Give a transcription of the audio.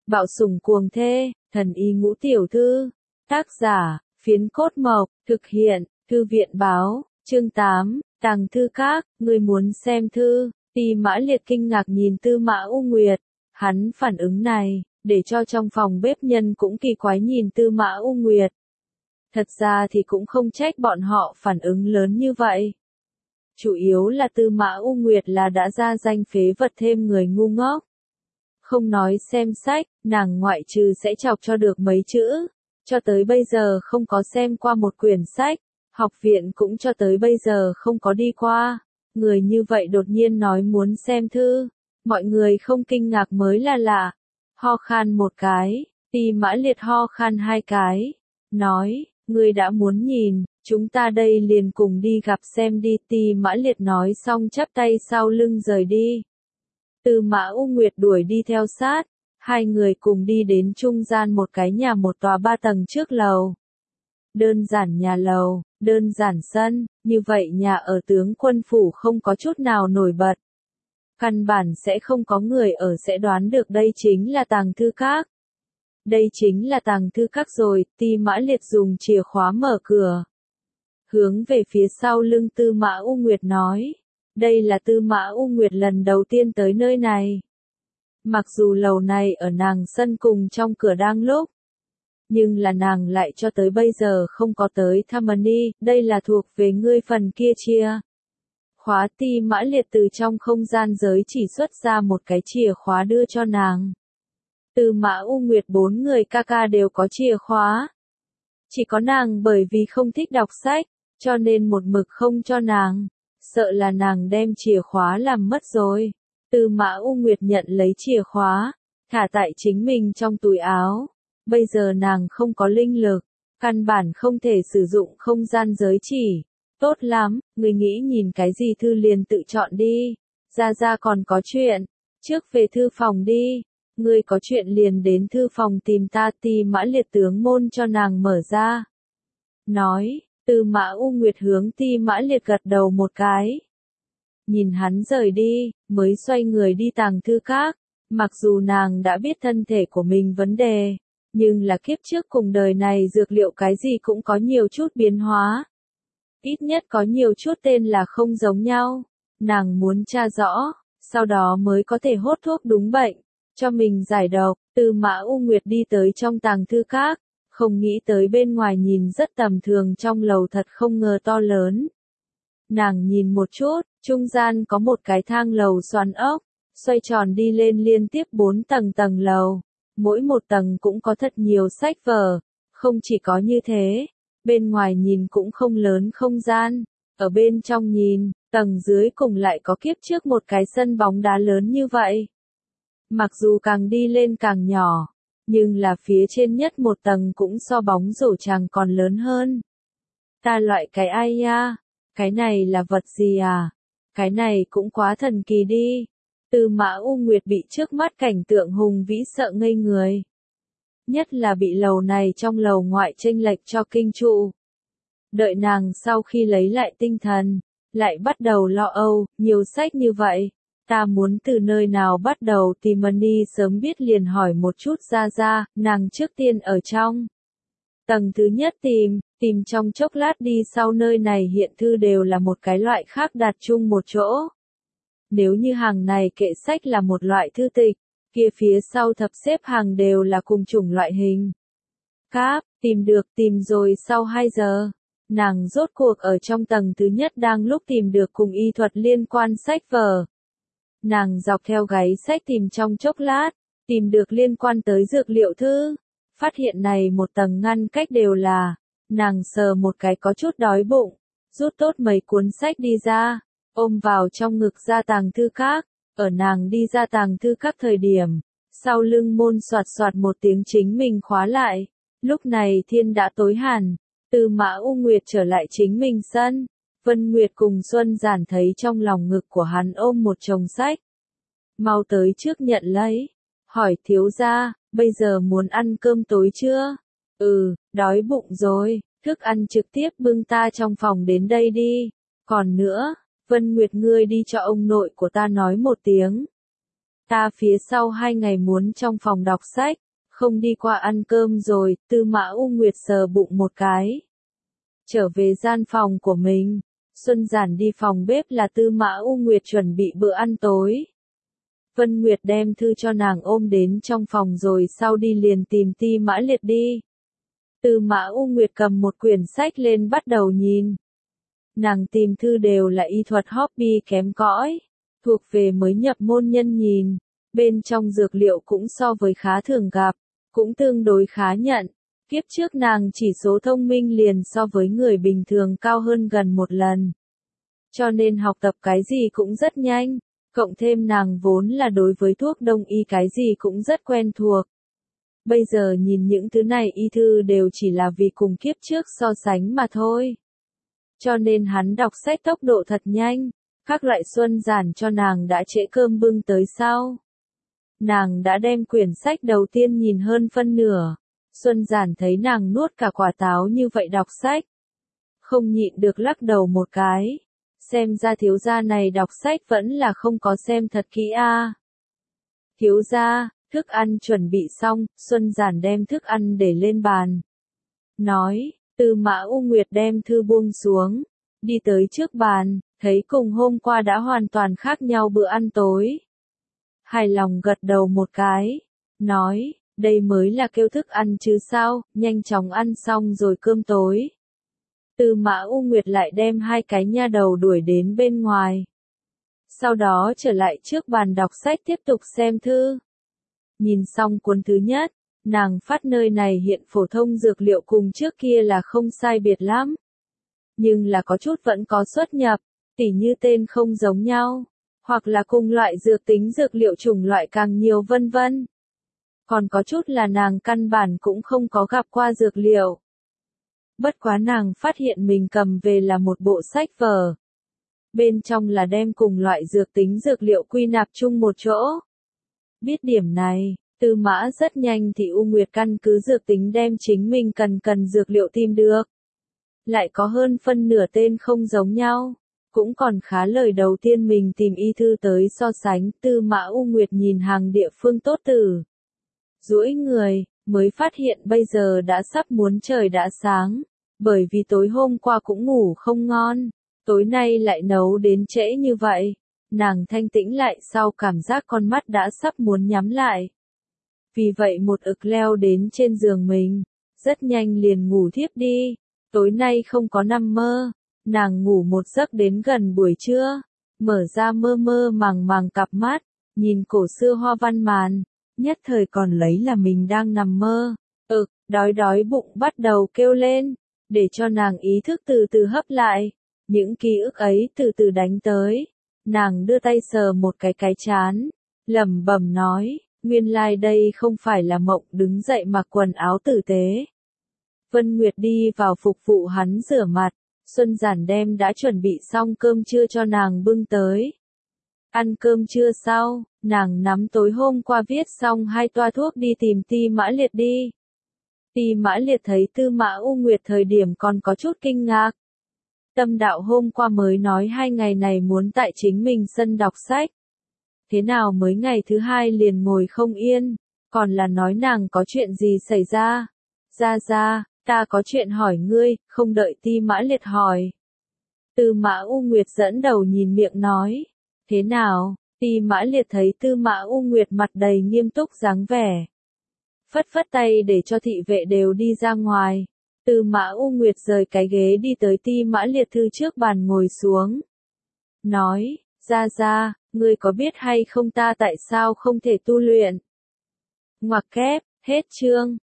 Bạo sủng cuồng thê, thần y ngũ tiểu thư. Tác giả, Phiến Cốt Mộc, thực hiện, Thư viện báo, chương 8, Tàng thư các, người muốn xem thư. Ti Mã Liệt kinh ngạc nhìn Tư Mã U Nguyệt. Hắn phản ứng này, để cho trong phòng bếp nhân cũng kỳ quái nhìn Tư Mã U Nguyệt. Thật ra thì cũng không trách bọn họ phản ứng lớn như vậy. Chủ yếu là Tư Mã U Nguyệt là đã ra danh phế vật thêm người ngu ngốc. Không nói xem sách, nàng ngoại trừ sẽ chọc cho được mấy chữ. Cho tới bây giờ không có xem qua một quyển sách, học viện cũng cho tới bây giờ không có đi qua. Người như vậy đột nhiên nói muốn xem thư, mọi người không kinh ngạc mới là lạ. Ho khan một cái, Ti Mã Liệt ho khan hai cái, nói, ngươi đã muốn nhìn, chúng ta đây liền cùng đi gặp xem đi. Ti Mã Liệt nói xong chắp tay sau lưng rời đi. Tư Mã U Nguyệt đuổi đi theo sát, hai người cùng đi đến trung gian một cái nhà một tòa 3 tầng trước lầu. Đơn giản nhà lầu, đơn giản sân, như vậy nhà ở tướng quân phủ không có chút nào nổi bật. Căn bản sẽ không có người ở sẽ đoán được đây chính là tàng thư các. Đây chính là tàng thư các rồi. Ti Mã Liệt dùng chìa khóa mở cửa. Hướng về phía sau lưng Tư Mã U Nguyệt nói. Đây là Tư Mã U Nguyệt lần đầu tiên tới nơi này. Mặc dù lầu này ở nàng sân cùng trong cửa đang lúc, nhưng là nàng lại cho tới bây giờ không có tới thăm đi, đây là thuộc về ngươi phần kia chia. Khóa. Ti Mã Liệt từ trong không gian giới chỉ xuất ra một cái chìa khóa đưa cho nàng. Tư Mã U Nguyệt 4 người ca ca đều có chìa khóa. Chỉ có nàng bởi vì không thích đọc sách, cho nên một mực không cho nàng. Sợ là nàng đem chìa khóa làm mất rồi. Tư Mã U Nguyệt nhận lấy chìa khóa, thả tại chính mình trong túi áo. Bây giờ nàng không có linh lực, căn bản không thể sử dụng không gian giới chỉ. Tốt lắm, người nghĩ nhìn cái gì thư liền tự chọn đi. Ra còn có chuyện, trước về thư phòng đi. Ngươi có chuyện liền đến thư phòng tìm ta. Ti Mã Liệt tướng môn cho nàng mở ra. Nói, Tư Mã U Nguyệt hướng Ti Mã Liệt gật đầu một cái. Nhìn hắn rời đi, mới xoay người đi tàng thư các. Mặc dù nàng đã biết thân thể của mình vấn đề, nhưng là kiếp trước cùng đời này dược liệu cái gì cũng có nhiều chút biến hóa. Ít nhất có nhiều chút tên là không giống nhau. Nàng muốn tra rõ, sau đó mới có thể hốt thuốc đúng bệnh, cho mình giải độc. Tư Mã U Nguyệt đi tới trong tàng thư các, không nghĩ tới bên ngoài nhìn rất tầm thường, trong lầu thật không ngờ to lớn. Nàng nhìn một chút, trung gian có một cái thang lầu xoắn ốc, xoay tròn đi lên liên tiếp 4 tầng lầu. Mỗi một tầng cũng có thật nhiều sách vở. Không chỉ có như thế, bên ngoài nhìn cũng không lớn không gian. Ở bên trong nhìn, tầng dưới cùng lại có kiếp trước một cái sân bóng đá lớn như vậy. Mặc dù càng đi lên càng nhỏ, nhưng là phía trên nhất một tầng cũng so bóng rổ chàng còn lớn hơn. Ta loại cái ai ya? Cái này là vật gì à? Cái này cũng quá thần kỳ đi. Tư Mã U Nguyệt bị trước mắt cảnh tượng hùng vĩ sợ ngây người. Nhất là bị lầu này trong lầu ngoại chênh lệch cho kinh trụ. Đợi nàng sau khi lấy lại tinh thần, lại bắt đầu lo âu, nhiều sách như vậy. Ta muốn từ nơi nào bắt đầu tìm đi, sớm biết liền hỏi một chút ra, nàng trước tiên ở trong tầng thứ nhất tìm trong chốc lát đi sau nơi này hiện thư đều là một cái loại khác đặt chung một chỗ. Nếu như hàng này kệ sách là một loại thư tịch, kia phía sau thập xếp hàng đều là cùng chủng loại hình. Cáp, tìm rồi sau 2 giờ. Nàng rốt cuộc ở trong tầng thứ nhất đang lúc tìm được cùng y thuật liên quan sách vở. Nàng dọc theo gáy sách tìm trong chốc lát, tìm được liên quan tới dược liệu thư. Phát hiện này một tầng ngăn cách đều là, nàng sờ một cái có chút đói bụng, rút tốt mấy cuốn sách đi ra, ôm vào trong ngực ra tàng thư các. Ở nàng đi ra tàng thư các thời điểm, sau lưng môn soạt soạt một tiếng chính mình khóa lại. Lúc này thiên đã tối hẳn, Tư Mã U Nguyệt trở lại chính mình sân. Vân Nguyệt cùng Xuân Giản thấy trong lòng ngực của hắn ôm một chồng sách. Mau tới trước nhận lấy. Hỏi thiếu gia, bây giờ muốn ăn cơm tối chưa? Đói bụng rồi, thức ăn trực tiếp bưng ta trong phòng đến đây đi. Còn nữa, Vân Nguyệt ngươi đi cho ông nội của ta nói một tiếng. Ta phía sau 2 ngày muốn trong phòng đọc sách, không đi qua ăn cơm rồi, Tư Mã U Nguyệt sờ bụng một cái. Trở về gian phòng của mình, Xuân Giản đi phòng bếp là Tư Mã U Nguyệt chuẩn bị bữa ăn tối. Vân Nguyệt đem thư cho nàng ôm đến trong phòng rồi sau đi liền tìm Ti Mã Liệt đi. Tư Mã U Nguyệt cầm một quyển sách lên bắt đầu nhìn. Nàng tìm thư đều là y thuật hobby kém cỏi, thuộc về mới nhập môn nhân nhìn, bên trong dược liệu cũng so với khá thường gặp, cũng tương đối khá nhận. Kiếp trước nàng chỉ số thông minh liền so với người bình thường cao hơn gần 1 lần. Cho nên học tập cái gì cũng rất nhanh, cộng thêm nàng vốn là đối với thuốc đông y cái gì cũng rất quen thuộc. Bây giờ nhìn những thứ này y thư đều chỉ là vì cùng kiếp trước so sánh mà thôi. Cho nên hắn đọc sách tốc độ thật nhanh, các loại Xuân Giản cho nàng đã trễ cơm bưng tới sau. Nàng đã đem quyển sách đầu tiên nhìn hơn phân nửa. Xuân Giản thấy nàng nuốt cả quả táo như vậy đọc sách. Không nhịn được lắc đầu một cái. Xem ra thiếu gia này đọc sách vẫn là không có xem thật kỹ a. Thiếu gia, thức ăn chuẩn bị xong, Xuân Giản đem thức ăn để lên bàn. Nói, Tư Mã U Nguyệt đem thư buông xuống, đi tới trước bàn, thấy cùng hôm qua đã hoàn toàn khác nhau bữa ăn tối. Hài lòng gật đầu một cái, nói, đây mới là kêu thức ăn chứ sao, nhanh chóng ăn xong rồi cơm tối. Tư Mã U Nguyệt lại đem 2 cái nha đầu đuổi đến bên ngoài. Sau đó trở lại trước bàn đọc sách tiếp tục xem thư. Nhìn xong cuốn thứ nhất, nàng phát nơi này hiện phổ thông dược liệu cùng trước kia là không sai biệt lắm. Nhưng là có chút vẫn có xuất nhập, tỉ như tên không giống nhau, hoặc là cùng loại dược tính dược liệu chủng loại càng nhiều vân vân. Còn có chút là nàng căn bản cũng không có gặp qua dược liệu. Bất quá nàng phát hiện mình cầm về là một bộ sách vở. Bên trong là đem cùng loại dược tính dược liệu quy nạp chung một chỗ. Biết điểm này, Tư Mã rất nhanh thì U Nguyệt căn cứ dược tính đem chính mình cần dược liệu tìm được. Lại có hơn phân nửa tên không giống nhau. Cũng còn khá lời đầu tiên mình tìm y thư tới so sánh, Tư Mã U Nguyệt nhìn hàng địa phương tốt tử. Duỗi người, mới phát hiện bây giờ đã sắp muốn trời đã sáng, bởi vì tối hôm qua cũng ngủ không ngon, tối nay lại nấu đến trễ như vậy, nàng thanh tĩnh lại sau cảm giác con mắt đã sắp muốn nhắm lại. Vì vậy một ực leo đến trên giường mình, rất nhanh liền ngủ thiếp đi, tối nay không có nằm mơ, nàng ngủ một giấc đến gần buổi trưa, mở ra mơ mơ màng màng cặp mắt, nhìn cổ xưa hoa văn màn. Nhất thời còn lấy là mình đang nằm mơ, đói bụng bắt đầu kêu lên, để cho nàng ý thức từ từ hấp lại, những ký ức ấy từ từ đánh tới, nàng đưa tay sờ một cái trán, lẩm bẩm nói, nguyên lai đây không phải là mộng, đứng dậy mặc quần áo tử tế. Vân Nguyệt đi vào phục vụ hắn rửa mặt, Xuân Giản đem đã chuẩn bị xong cơm trưa cho nàng bưng tới. Ăn cơm trưa sau, nàng nắm tối hôm qua viết xong 2 toa thuốc đi tìm Ti Mã Liệt đi. Ti Mã Liệt thấy Tư Mã U Nguyệt thời điểm còn có chút kinh ngạc. Tâm đạo hôm qua mới nói 2 ngày này muốn tại chính mình sân đọc sách. Thế nào mới ngày thứ 2 liền ngồi không yên, còn là nói nàng có chuyện gì xảy ra. Ra, ta có chuyện hỏi ngươi, không đợi Ti Mã Liệt hỏi. Tư Mã U Nguyệt dẫn đầu nhìn miệng nói. Thế nào? Ti Mã Liệt thấy Tư Mã U Nguyệt mặt đầy nghiêm túc dáng vẻ. Phất phất tay để cho thị vệ đều đi ra ngoài. Tư Mã U Nguyệt rời cái ghế đi tới Ti Mã Liệt thư trước bàn ngồi xuống. Nói, ra, ngươi có biết hay không ta tại sao không thể tu luyện? Ngoặc kép, hết chương.